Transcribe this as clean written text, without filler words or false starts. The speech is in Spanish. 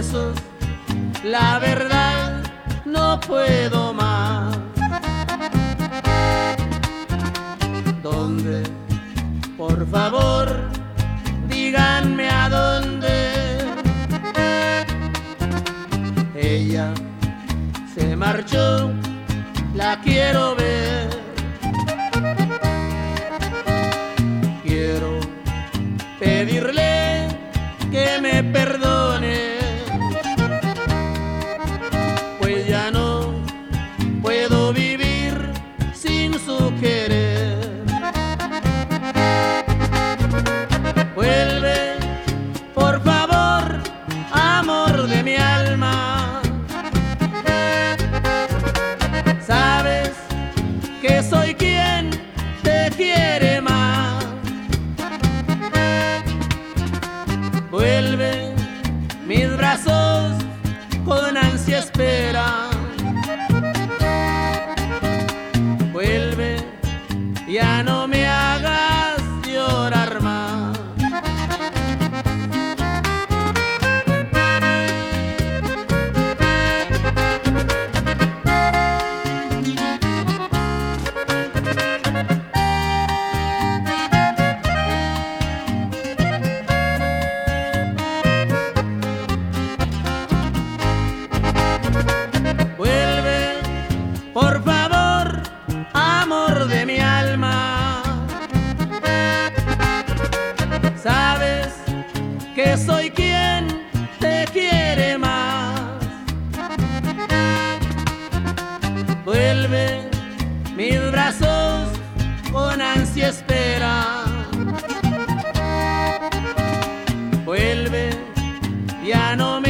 besos, la verdad no puedo más. ¿Dónde? Por favor, díganme a dónde. Ella se marchó, la quiero ver. Quiero pedirle que me perdone, pues ya no puedo vivir sin su querer. Vuelve, por favor, amor de mi alma. Sabes que soy quien te quiere más. Vuelve, mis brazos con ansia esperan. Vuelve, ya no me hagas llorar más. Vuelve, por favor, amor de mi alma. Sabes que soy quien te quiere más. Vuelve, mis brazos con ansia esperan. Vuelve, ya no me